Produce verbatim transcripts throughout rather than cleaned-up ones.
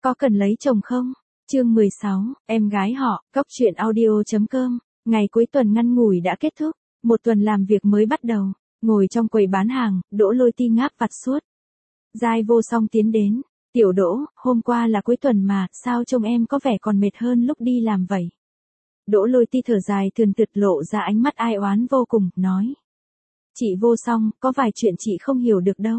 có cần lấy chồng không? Chương mười sáu, em gái họ, Cóc truyện audio.com. Ngày cuối tuần ngắn ngủi đã kết thúc, một tuần làm việc mới bắt đầu. Ngồi trong quầy bán hàng, Đỗ Lôi Ti ngáp vặt suốt. Giai Vô Song tiến đến, "Tiểu Đỗ, hôm qua là cuối tuần mà, sao trông em có vẻ còn mệt hơn lúc đi làm vậy?" Đỗ Lôi Ti thở dài thườn thượt lộ ra ánh mắt ai oán vô cùng, nói: "Chị Vô Song, có vài chuyện chị không hiểu được đâu."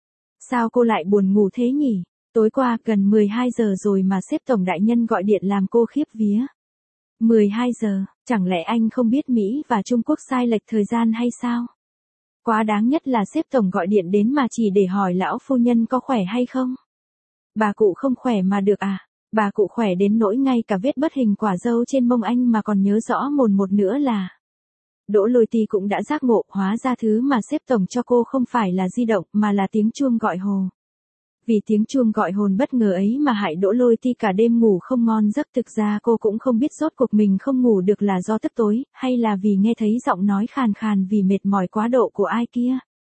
"Sao cô lại buồn ngủ thế nhỉ? Tối qua gần mười hai giờ rồi mà sếp tổng đại nhân gọi điện làm cô khiếp vía." mười hai giờ, chẳng lẽ anh không biết Mỹ và Trung Quốc sai lệch thời gian hay sao? Quá đáng nhất là sếp tổng gọi điện đến mà chỉ để hỏi lão phu nhân có khỏe hay không. Bà cụ không khỏe mà được à? Bà cụ khỏe đến nỗi ngay cả vết bớt hình quả dâu trên mông anh mà còn nhớ rõ mồn một nữa là. Đỗ Lôi Ti cũng đã giác ngộ, hóa ra thứ mà sếp tổng cho cô không phải là di động mà là tiếng chuông gọi hồ. Vì tiếng chuông gọi hồn bất ngờ ấy mà hại Đỗ Lôi Ti cả đêm ngủ không ngon giấc. Thực ra cô cũng không biết rốt cuộc mình không ngủ được là do tức tối, hay là vì nghe thấy giọng nói khàn khàn vì mệt mỏi quá độ của ai kia.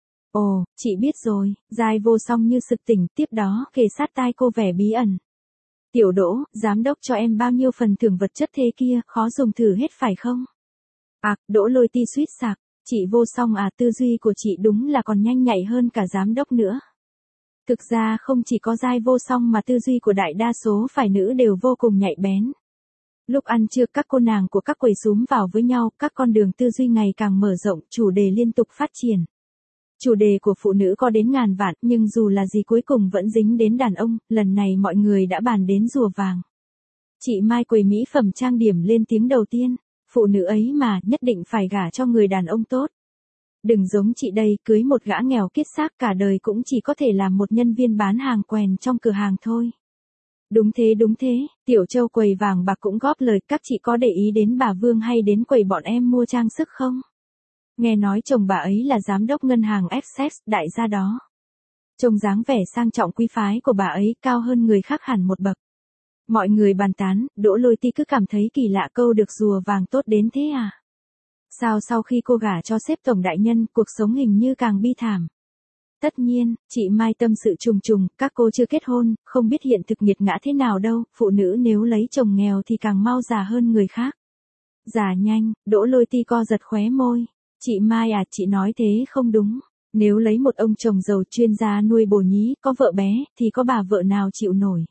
Ồ, chị biết rồi, Giai Vô Song như sực tỉnh, tiếp đó kề sát tai cô vẻ bí ẩn. "Tiểu Đỗ, giám đốc cho em bao nhiêu phần thưởng vật chất thế kia, khó dùng thử hết phải không?" "À," Đỗ Lôi Ti suýt sặc, "chị Vô Song à, tư duy của chị đúng là còn nhanh nhạy hơn cả giám đốc nữa." Thực ra không chỉ có Giai Vô Song mà tư duy của đại đa số phải nữ đều vô cùng nhạy bén. Lúc ăn trưa các cô nàng của các quầy xúm vào với nhau, các con đường tư duy ngày càng mở rộng, chủ đề liên tục phát triển. Chủ đề của phụ nữ có đến ngàn vạn, nhưng dù là gì cuối cùng vẫn dính đến đàn ông, lần này mọi người đã bàn đến rùa vàng. Chị Mai quầy mỹ phẩm trang điểm lên tiếng đầu tiên, "Phụ nữ ấy mà, nhất định phải gả cho người đàn ông tốt. Đừng giống chị đây, cưới một gã nghèo kiết xác cả đời cũng chỉ có thể làm một nhân viên bán hàng quèn trong cửa hàng thôi." "Đúng thế đúng thế." Tiểu Châu quầy vàng bạc cũng góp lời, "Các chị có để ý đến bà Vương hay đến quầy bọn em mua trang sức không? Nghe nói chồng bà ấy là giám đốc ngân hàng Access, đại gia đó. Trông dáng vẻ sang trọng quý phái của bà ấy cao hơn người khác hẳn một bậc." Mọi người bàn tán, Đỗ Lôi Ti cứ cảm thấy kỳ lạ, câu được rùa vàng tốt đến thế à? Sao sau khi cô gả cho sếp tổng đại nhân, cuộc sống hình như càng bi thảm. Tất nhiên, chị Mai tâm sự trùng trùng, các cô chưa kết hôn, không biết hiện thực nghiệt ngã thế nào đâu, phụ nữ nếu lấy chồng nghèo thì càng mau già hơn người khác. Già nhanh, Đỗ Lôi Ti co giật khóe môi. "Chị Mai à, chị nói thế không đúng. Nếu lấy một ông chồng giàu chuyên gia nuôi bồ nhí, có vợ bé, thì có bà vợ nào chịu nổi.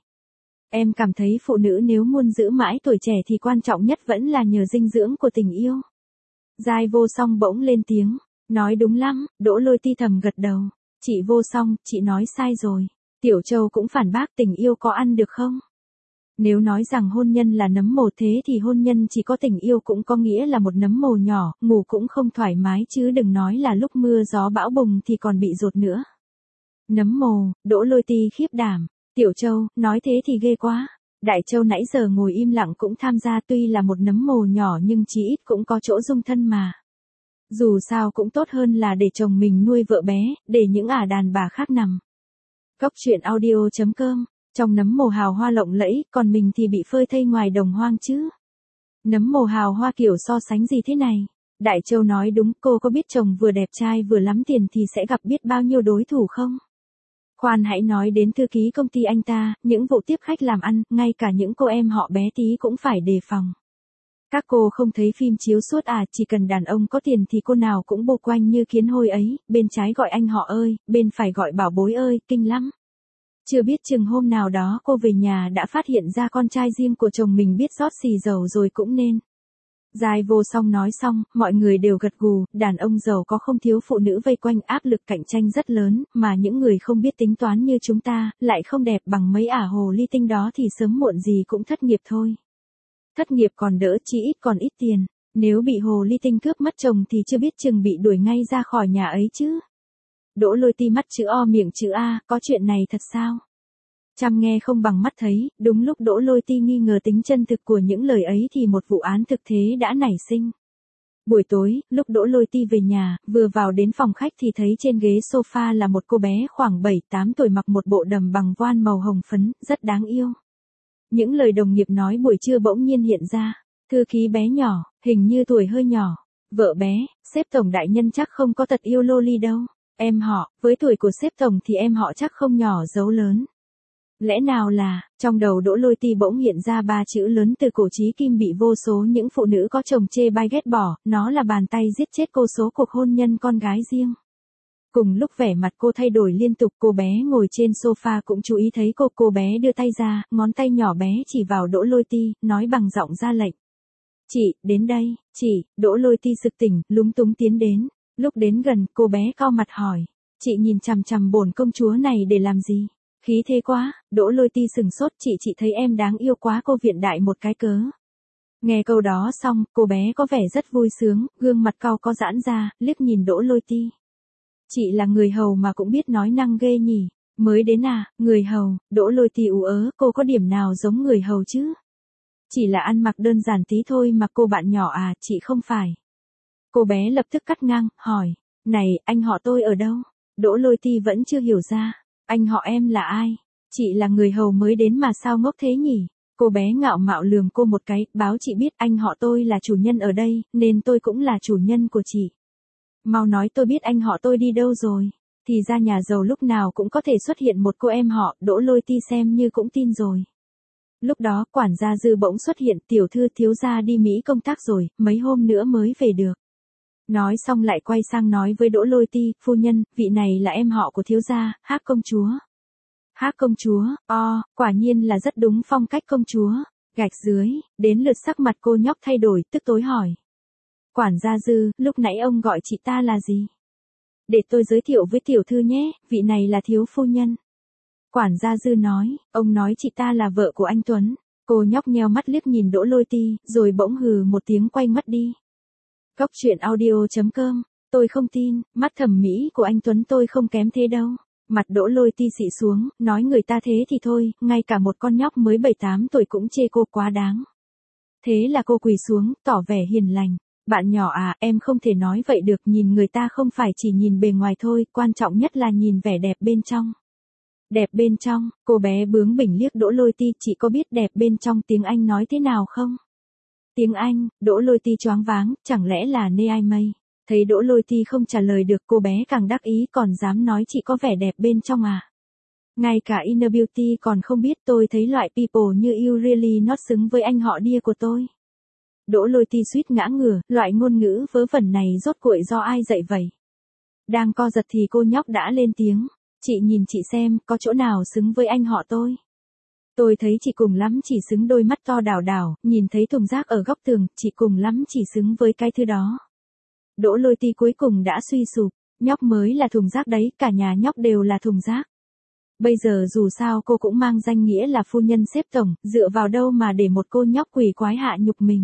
Em cảm thấy phụ nữ nếu muốn giữ mãi tuổi trẻ thì quan trọng nhất vẫn là nhờ dinh dưỡng của tình yêu." Giai Vô Song bỗng lên tiếng, "Nói đúng lắm." Đỗ Lôi Ti thầm gật đầu. "Chị Vô Song, chị nói sai rồi." Tiểu Châu cũng phản bác, "Tình yêu có ăn được không? Nếu nói rằng hôn nhân là nấm mồ thế thì hôn nhân chỉ có tình yêu cũng có nghĩa là một nấm mồ nhỏ, ngủ cũng không thoải mái chứ đừng nói là lúc mưa gió bão bùng thì còn bị dột nữa." "Nấm mồ?" Đỗ Lôi Ti khiếp đảm. "Tiểu Châu, nói thế thì ghê quá." Đại Châu nãy giờ ngồi im lặng cũng tham gia, tuy là một nấm mồ nhỏ nhưng chí ít cũng có chỗ dung thân mà. Dù sao cũng tốt hơn là để chồng mình nuôi vợ bé, để những ả đàn bà khác nằm. Cóc truyện audio.com. Trong nấm mồ hào hoa lộng lẫy, còn mình thì bị phơi thây ngoài đồng hoang chứ. Nấm mồ hào hoa kiểu so sánh gì thế này? Đại Châu nói đúng, cô có biết chồng vừa đẹp trai vừa lắm tiền thì sẽ gặp biết bao nhiêu đối thủ không? Khoan hãy nói đến thư ký công ty anh ta, những vụ tiếp khách làm ăn, ngay cả những cô em họ bé tí cũng phải đề phòng. Các cô không thấy phim chiếu suốt à, chỉ cần đàn ông có tiền thì cô nào cũng bô quanh như kiến hôi ấy, bên trái gọi anh họ ơi, bên phải gọi bảo bối ơi, kinh lắm. Chưa biết chừng hôm nào đó cô về nhà đã phát hiện ra con trai riêng của chồng mình biết rót xì dầu rồi cũng nên. Giai Vô Song nói xong, mọi người đều gật gù, đàn ông giàu có không thiếu phụ nữ vây quanh, áp lực cạnh tranh rất lớn, mà những người không biết tính toán như chúng ta, lại không đẹp bằng mấy ả hồ ly tinh đó thì sớm muộn gì cũng thất nghiệp thôi. Thất nghiệp còn đỡ, chỉ ít còn ít tiền, nếu bị hồ ly tinh cướp mất chồng thì chưa biết chừng bị đuổi ngay ra khỏi nhà ấy chứ. Đỗ Lôi Ti mắt chữ O miệng chữ A, có chuyện này thật sao? Chăm nghe không bằng mắt thấy, đúng lúc Đỗ Lôi Ti nghi ngờ tính chân thực của những lời ấy thì một vụ án thực thế đã nảy sinh. Buổi tối, lúc Đỗ Lôi Ti về nhà, vừa vào đến phòng khách thì thấy trên ghế sofa là một cô bé khoảng bảy tám tuổi mặc một bộ đầm bằng voan màu hồng phấn, rất đáng yêu. Những lời đồng nghiệp nói buổi trưa bỗng nhiên hiện ra. Thư ký bé nhỏ, hình như tuổi hơi nhỏ. Vợ bé, sếp tổng đại nhân chắc không có tật yêu loli đâu. Em họ, với tuổi của sếp tổng thì em họ chắc không nhỏ giấu lớn. Lẽ nào là, trong đầu Đỗ Lôi Ti bỗng hiện ra ba chữ lớn từ cổ chí kim bị vô số những phụ nữ có chồng chê bai ghét bỏ, nó là bàn tay giết chết cô số cuộc hôn nhân con gái riêng. Cùng lúc vẻ mặt cô thay đổi liên tục, cô bé ngồi trên sofa cũng chú ý thấy cô, cô bé đưa tay ra, ngón tay nhỏ bé chỉ vào Đỗ Lôi Ti, nói bằng giọng ra lệnh. Chị, đến đây, chị. Đỗ Lôi Ti sực tỉnh, lúng túng tiến đến. Lúc đến gần, cô bé cau mặt hỏi. Chị nhìn chằm chằm bổn công chúa này để làm gì? Khí thế quá. Đỗ Lôi Ti sừng sốt. Chị chị thấy em đáng yêu quá, cô viện đại một cái cớ. Nghe câu đó xong, cô bé có vẻ rất vui sướng, gương mặt cau có giãn ra, liếc nhìn Đỗ Lôi Ti. Chị là người hầu mà cũng biết nói năng ghê nhỉ. Mới đến à, người hầu. Đỗ Lôi Ti ú ớ, cô có điểm nào giống người hầu chứ? Chỉ là ăn mặc đơn giản tí thôi mà cô bạn nhỏ à, chị không phải. Cô bé lập tức cắt ngang, hỏi. Này, anh họ tôi ở đâu? Đỗ Lôi Ti vẫn chưa hiểu ra. Anh họ em là ai? Chị là người hầu mới đến mà sao ngốc thế nhỉ? Cô bé ngạo mạo lườm cô một cái, báo chị biết anh họ tôi là chủ nhân ở đây, nên tôi cũng là chủ nhân của chị. Mau nói tôi biết anh họ tôi đi đâu rồi. Thì ra nhà giàu lúc nào cũng có thể xuất hiện một cô em họ, Đỗ Lôi Ti xem như cũng tin rồi. Lúc đó, quản gia Dư bỗng xuất hiện, tiểu thư thiếu gia đi Mỹ công tác rồi, mấy hôm nữa mới về được. Nói xong lại quay sang nói với Đỗ Lôi Ti, phu nhân, vị này là em họ của thiếu gia, Hắc công chúa. Hắc công chúa, o, quả nhiên là rất đúng phong cách công chúa. Gạch dưới, đến lượt sắc mặt cô nhóc thay đổi, tức tối hỏi. Quản gia Dư, lúc nãy ông gọi chị ta là gì? Để tôi giới thiệu với tiểu thư nhé, vị này là thiếu phu nhân. Quản gia Dư nói, ông nói chị ta là vợ của anh Tuấn. Cô nhóc nheo mắt liếc nhìn Đỗ Lôi Ti, rồi bỗng hừ một tiếng quay mất đi. Cốc truyện audio chấm com, tôi không tin, mắt thẩm mỹ của anh Tuấn tôi không kém thế đâu. Mặt Đỗ Lôi Ti xị xuống, nói người ta thế thì thôi, ngay cả một con nhóc mới bảy tám tuổi cũng chê cô quá đáng. Thế là cô quỳ xuống, tỏ vẻ hiền lành. Bạn nhỏ à, em không thể nói vậy được, nhìn người ta không phải chỉ nhìn bề ngoài thôi, quan trọng nhất là nhìn vẻ đẹp bên trong. Đẹp bên trong, cô bé bướng bỉnh liếc Đỗ Lôi Ti, chị có biết đẹp bên trong tiếng Anh nói thế nào không? Tiếng Anh, Đỗ Lôi Ti choáng váng, chẳng lẽ là nê ai mây? Thấy Đỗ Lôi Ti không trả lời được, cô bé càng đắc ý, còn dám nói chị có vẻ đẹp bên trong à? Ngay cả Inner Beauty còn không biết, tôi thấy loại people như you really not xứng với anh họ Đia của tôi. Đỗ Lôi Ti suýt ngã ngửa, loại ngôn ngữ vớ vẩn này rốt cuộc do ai dạy vậy? Đang co giật thì cô nhóc đã lên tiếng. Chị nhìn chị xem, có chỗ nào xứng với anh họ tôi? Tôi thấy chị cùng lắm chỉ xứng đôi mắt to đảo đảo, nhìn thấy thùng rác ở góc tường, chị cùng lắm chỉ xứng với cái thứ đó. Đỗ Lôi Ti cuối cùng đã suy sụp, nhóc mới là thùng rác đấy, cả nhà nhóc đều là thùng rác. Bây giờ dù sao cô cũng mang danh nghĩa là phu nhân xếp tổng, dựa vào đâu mà để một cô nhóc quỷ quái hạ nhục mình.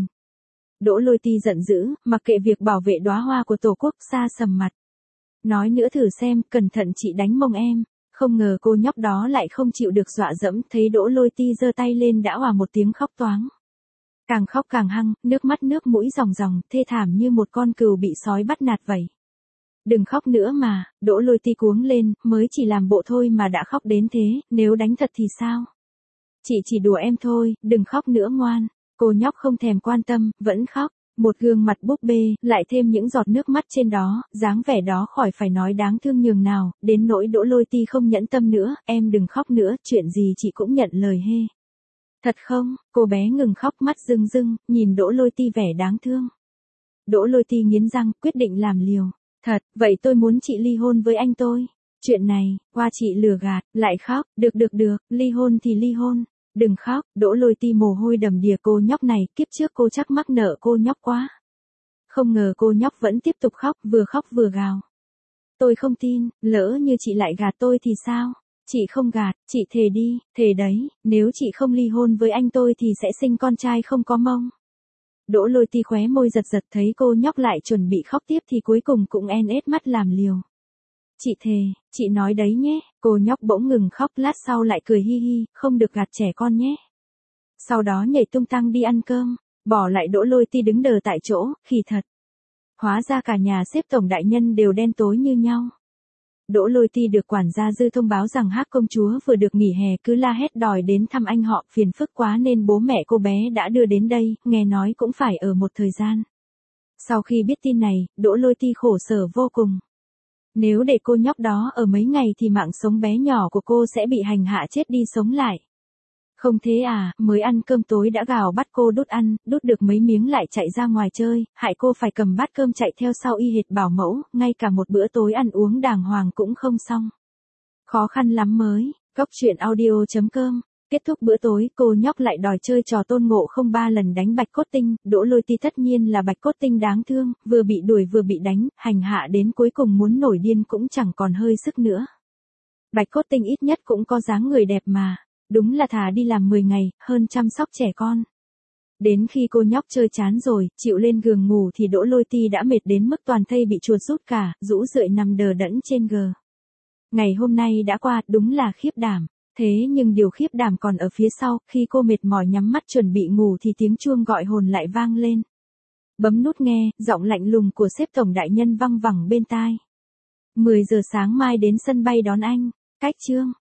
Đỗ Lôi Ti giận dữ, mặc kệ việc bảo vệ đóa hoa của Tổ quốc, xa sầm mặt. Nói nữa thử xem, cẩn thận chị đánh mông em. Không ngờ cô nhóc đó lại không chịu được dọa dẫm, thấy Đỗ Lôi Ti giơ tay lên đã òa một tiếng khóc toáng. Càng khóc càng hăng, nước mắt nước mũi ròng ròng, thê thảm như một con cừu bị sói bắt nạt vậy. Đừng khóc nữa mà, Đỗ Lôi Ti cuống lên, mới chỉ làm bộ thôi mà đã khóc đến thế, nếu đánh thật thì sao? Chị chỉ đùa em thôi, đừng khóc nữa ngoan. Cô nhóc không thèm quan tâm, vẫn khóc. Một gương mặt búp bê, lại thêm những giọt nước mắt trên đó, dáng vẻ đó khỏi phải nói đáng thương nhường nào, đến nỗi Đỗ Lôi Ti không nhẫn tâm nữa, em đừng khóc nữa, chuyện gì chị cũng nhận lời hê. Thật không? Cô bé ngừng khóc, mắt rưng rưng, nhìn Đỗ Lôi Ti vẻ đáng thương. Đỗ Lôi Ti nghiến răng, quyết định làm liều. Thật, vậy tôi muốn chị ly hôn với anh tôi. Chuyện này, qua chị lừa gạt, lại khóc, được được được, ly hôn thì ly hôn. Đừng khóc, Đỗ Lôi Ti mồ hôi đầm đìa, cô nhóc này, kiếp trước cô chắc mắc nợ cô nhóc quá. Không ngờ cô nhóc vẫn tiếp tục khóc, vừa khóc vừa gào. Tôi không tin, lỡ như chị lại gạt tôi thì sao? Chị không gạt, chị thề đi, thề đấy, nếu chị không ly hôn với anh tôi thì sẽ sinh con trai không có mông. Đỗ Lôi Ti khóe môi giật giật, thấy cô nhóc lại chuẩn bị khóc tiếp thì cuối cùng cũng en ết mắt làm liều. Chị thề, chị nói đấy nhé, cô nhóc bỗng ngừng khóc, lát sau lại cười hi hi, không được gạt trẻ con nhé. Sau đó nhảy tung tăng đi ăn cơm, bỏ lại Đỗ Lôi Ti đứng đờ tại chỗ, khỉ thật. Hóa ra cả nhà xếp tổng đại nhân đều đen tối như nhau. Đỗ Lôi Ti được quản gia Dư thông báo rằng Hắc công chúa vừa được nghỉ hè cứ la hét đòi đến thăm anh họ, phiền phức quá nên bố mẹ cô bé đã đưa đến đây, nghe nói cũng phải ở một thời gian. Sau khi biết tin này, Đỗ Lôi Ti khổ sở vô cùng. Nếu để cô nhóc đó ở mấy ngày thì mạng sống bé nhỏ của cô sẽ bị hành hạ chết đi sống lại. Không thế à, mới ăn cơm tối đã gào bắt cô đút ăn, đút được mấy miếng lại chạy ra ngoài chơi, hại cô phải cầm bát cơm chạy theo sau y hệt bảo mẫu, ngay cả một bữa tối ăn uống đàng hoàng cũng không xong. Khó khăn lắm mới, Cóc truyện audio chấm com. Kết thúc bữa tối, cô nhóc lại đòi chơi trò Tôn Ngộ Không ba lần đánh Bạch Cốt Tinh, Đỗ Lôi Ti tất nhiên là Bạch Cốt Tinh đáng thương, vừa bị đuổi vừa bị đánh, hành hạ đến cuối cùng muốn nổi điên cũng chẳng còn hơi sức nữa. Bạch Cốt Tinh ít nhất cũng có dáng người đẹp mà, đúng là thà đi làm mười ngày, hơn chăm sóc trẻ con. Đến khi cô nhóc chơi chán rồi, chịu lên giường ngủ thì Đỗ Lôi Ti đã mệt đến mức toàn thây bị chuột rút cả, rũ rượi nằm đờ đẫn trên gờ. Ngày hôm nay đã qua, đúng là khiếp đảm. Thế nhưng điều khiếp đảm còn ở phía sau, khi cô mệt mỏi nhắm mắt chuẩn bị ngủ thì tiếng chuông gọi hồn lại vang lên. Bấm nút nghe, giọng lạnh lùng của sếp tổng đại nhân văng vẳng bên tai. mười giờ sáng mai đến sân bay đón anh, cách chương.